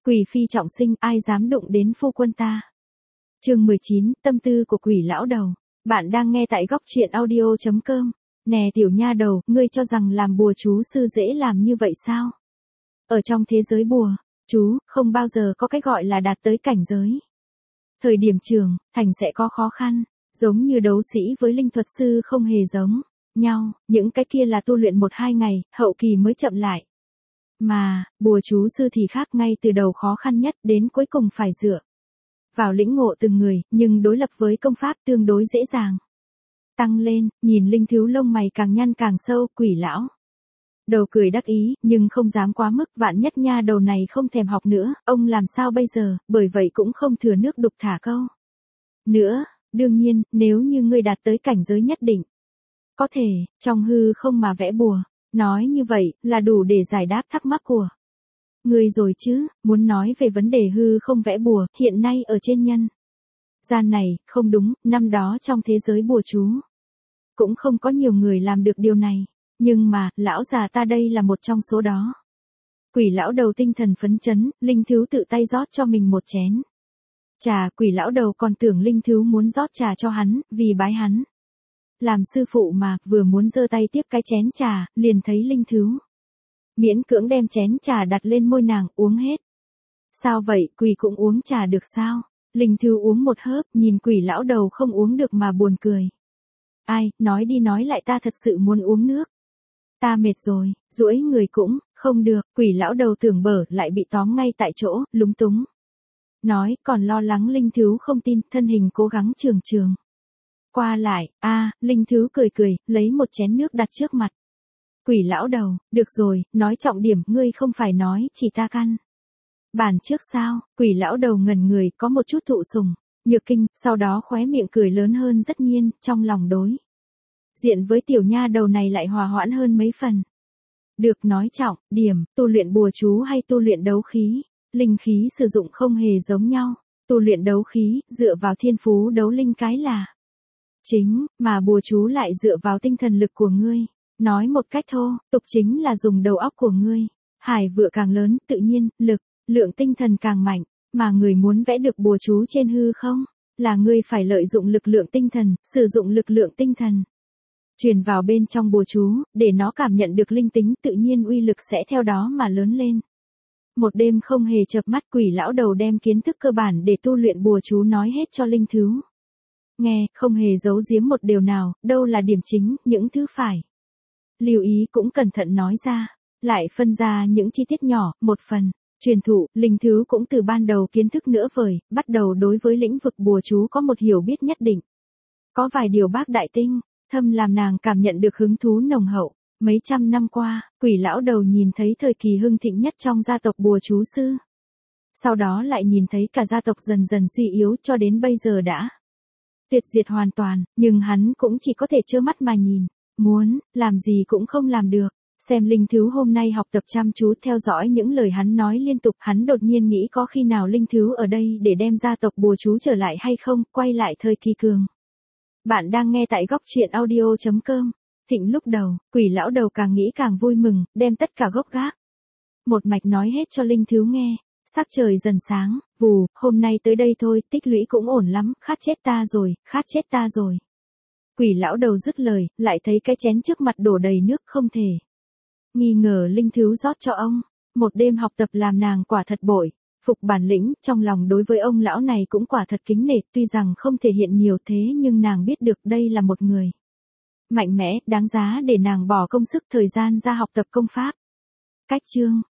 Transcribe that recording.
Quỷ phi trọng sinh, ai dám đụng đến phu quân ta. Chương 19, tâm tư của quỷ lão đầu. Bạn đang nghe tại góc truyện audio.com. Nè tiểu nha đầu, ngươi cho rằng làm bùa chú sư dễ làm như vậy sao? Ở trong thế giới bùa, chú, không bao giờ có cái gọi là đạt tới cảnh giới. Thời điểm trường, thành sẽ có khó khăn, giống như đấu sĩ với linh thuật sư không hề giống nhau, những cái kia là tu luyện 1-2 ngày, hậu kỳ mới chậm lại. Mà, bùa chú sư thì khác, ngay từ đầu khó khăn nhất đến cuối cùng phải dựa vào lĩnh ngộ từng người, nhưng đối lập với công pháp tương đối dễ dàng. Tăng lên, nhìn Linh Thiếu lông mày càng nhăn càng sâu, quỷ lão đầu cười đắc ý, nhưng không dám quá mức, vạn nhất nha đầu này không thèm học nữa, ông làm sao bây giờ, bởi vậy cũng không thừa nước đục thả câu nữa. Đương nhiên, nếu như ngươi đạt tới cảnh giới nhất định, có thể, trong hư không mà vẽ bùa, nói như vậy, là đủ để giải đáp thắc mắc của ngươi rồi chứ. Muốn nói về vấn đề hư không vẽ bùa, hiện nay ở trên nhân gian này, không đúng, năm đó trong thế giới bùa chú, cũng không có nhiều người làm được điều này. Nhưng mà, lão già ta đây là một trong số đó. Quỷ lão đầu tinh thần phấn chấn, Linh Thiếu tự tay rót cho mình một chén trà. Quỷ lão đầu còn tưởng Linh Thiếu muốn rót trà cho hắn, vì bái hắn làm sư phụ mà, vừa muốn giơ tay tiếp cái chén trà, liền thấy Linh Thiếu miễn cưỡng đem chén trà đặt lên môi nàng, uống hết. Sao vậy, quỷ cũng uống trà được sao? Linh Thiếu uống một hớp, nhìn quỷ lão đầu không uống được mà buồn cười. Ai, nói đi nói lại ta thật sự muốn uống nước. Ta mệt rồi, duỗi người cũng, không được, quỷ lão đầu tưởng bở lại bị tóm ngay tại chỗ, lúng túng. Nói, còn lo lắng Linh Thiếu không tin, thân hình cố gắng trường qua lại, Linh Thiếu cười cười, lấy một chén nước đặt trước mặt. Quỷ lão đầu, được rồi, nói trọng điểm, ngươi không phải nói chỉ ta căn bản trước sao? Quỷ lão đầu ngẩn người, có một chút thụ sủng nhược kinh, sau đó khóe miệng cười lớn hơn rất nhiên, trong lòng đối diện với tiểu nha đầu này lại hòa hoãn hơn mấy phần. Được, nói trọng điểm, tu luyện bùa chú hay tu luyện đấu khí, linh khí sử dụng không hề giống nhau. Tu luyện đấu khí, dựa vào thiên phú đấu linh cái là chính, mà bùa chú lại dựa vào tinh thần lực của ngươi. Nói một cách thô tục chính là dùng đầu óc của ngươi. Hải vựa càng lớn, tự nhiên, lực lượng tinh thần càng mạnh, mà người muốn vẽ được bùa chú trên hư không, là ngươi phải lợi dụng lực lượng tinh thần, sử dụng lực lượng tinh thần truyền vào bên trong bùa chú, để nó cảm nhận được linh tính, tự nhiên uy lực sẽ theo đó mà lớn lên. Một đêm không hề chợp mắt, quỷ lão đầu đem kiến thức cơ bản để tu luyện bùa chú nói hết cho Linh Thiếu nghe, không hề giấu giếm một điều nào, đâu là điểm chính, những thứ phải lưu ý cũng cẩn thận nói ra, lại phân ra những chi tiết nhỏ, một phần truyền thụ. Linh Thiếu cũng từ ban đầu kiến thức nữa vời, bắt đầu đối với lĩnh vực bùa chú có một hiểu biết nhất định. Có vài điều bác đại tinh thâm làm nàng cảm nhận được hứng thú nồng hậu. Mấy trăm năm qua, quỷ lão đầu nhìn thấy thời kỳ hưng thịnh nhất trong gia tộc bùa chú sư. Sau đó lại nhìn thấy cả gia tộc dần dần suy yếu cho đến bây giờ đã tuyệt diệt hoàn toàn, nhưng hắn cũng chỉ có thể trơ mắt mà nhìn, muốn làm gì cũng không làm được. Xem Linh Thiếu hôm nay học tập chăm chú theo dõi những lời hắn nói liên tục, hắn đột nhiên nghĩ có khi nào Linh Thiếu ở đây để đem gia tộc bùa chú trở lại hay không, quay lại thời kỳ cường. Bạn đang nghe tại góc truyện audio.com. Thịnh lúc đầu, quỷ lão đầu càng nghĩ càng vui mừng, đem tất cả gốc gác một mạch nói hết cho Linh Thiếu nghe. Sắc trời dần sáng, vù, hôm nay tới đây thôi, tích lũy cũng ổn lắm, khát chết ta rồi, khát chết ta rồi. Quỷ lão đầu dứt lời, lại thấy cái chén trước mặt đổ đầy nước, không thể nghi ngờ Linh Thiếu rót cho ông. Một đêm học tập làm nàng quả thật bội phục bản lĩnh, trong lòng đối với ông lão này cũng quả thật kính nể, tuy rằng không thể hiện nhiều thế nhưng nàng biết được đây là một người mạnh mẽ, đáng giá để nàng bỏ công sức thời gian ra học tập công pháp. Cách chương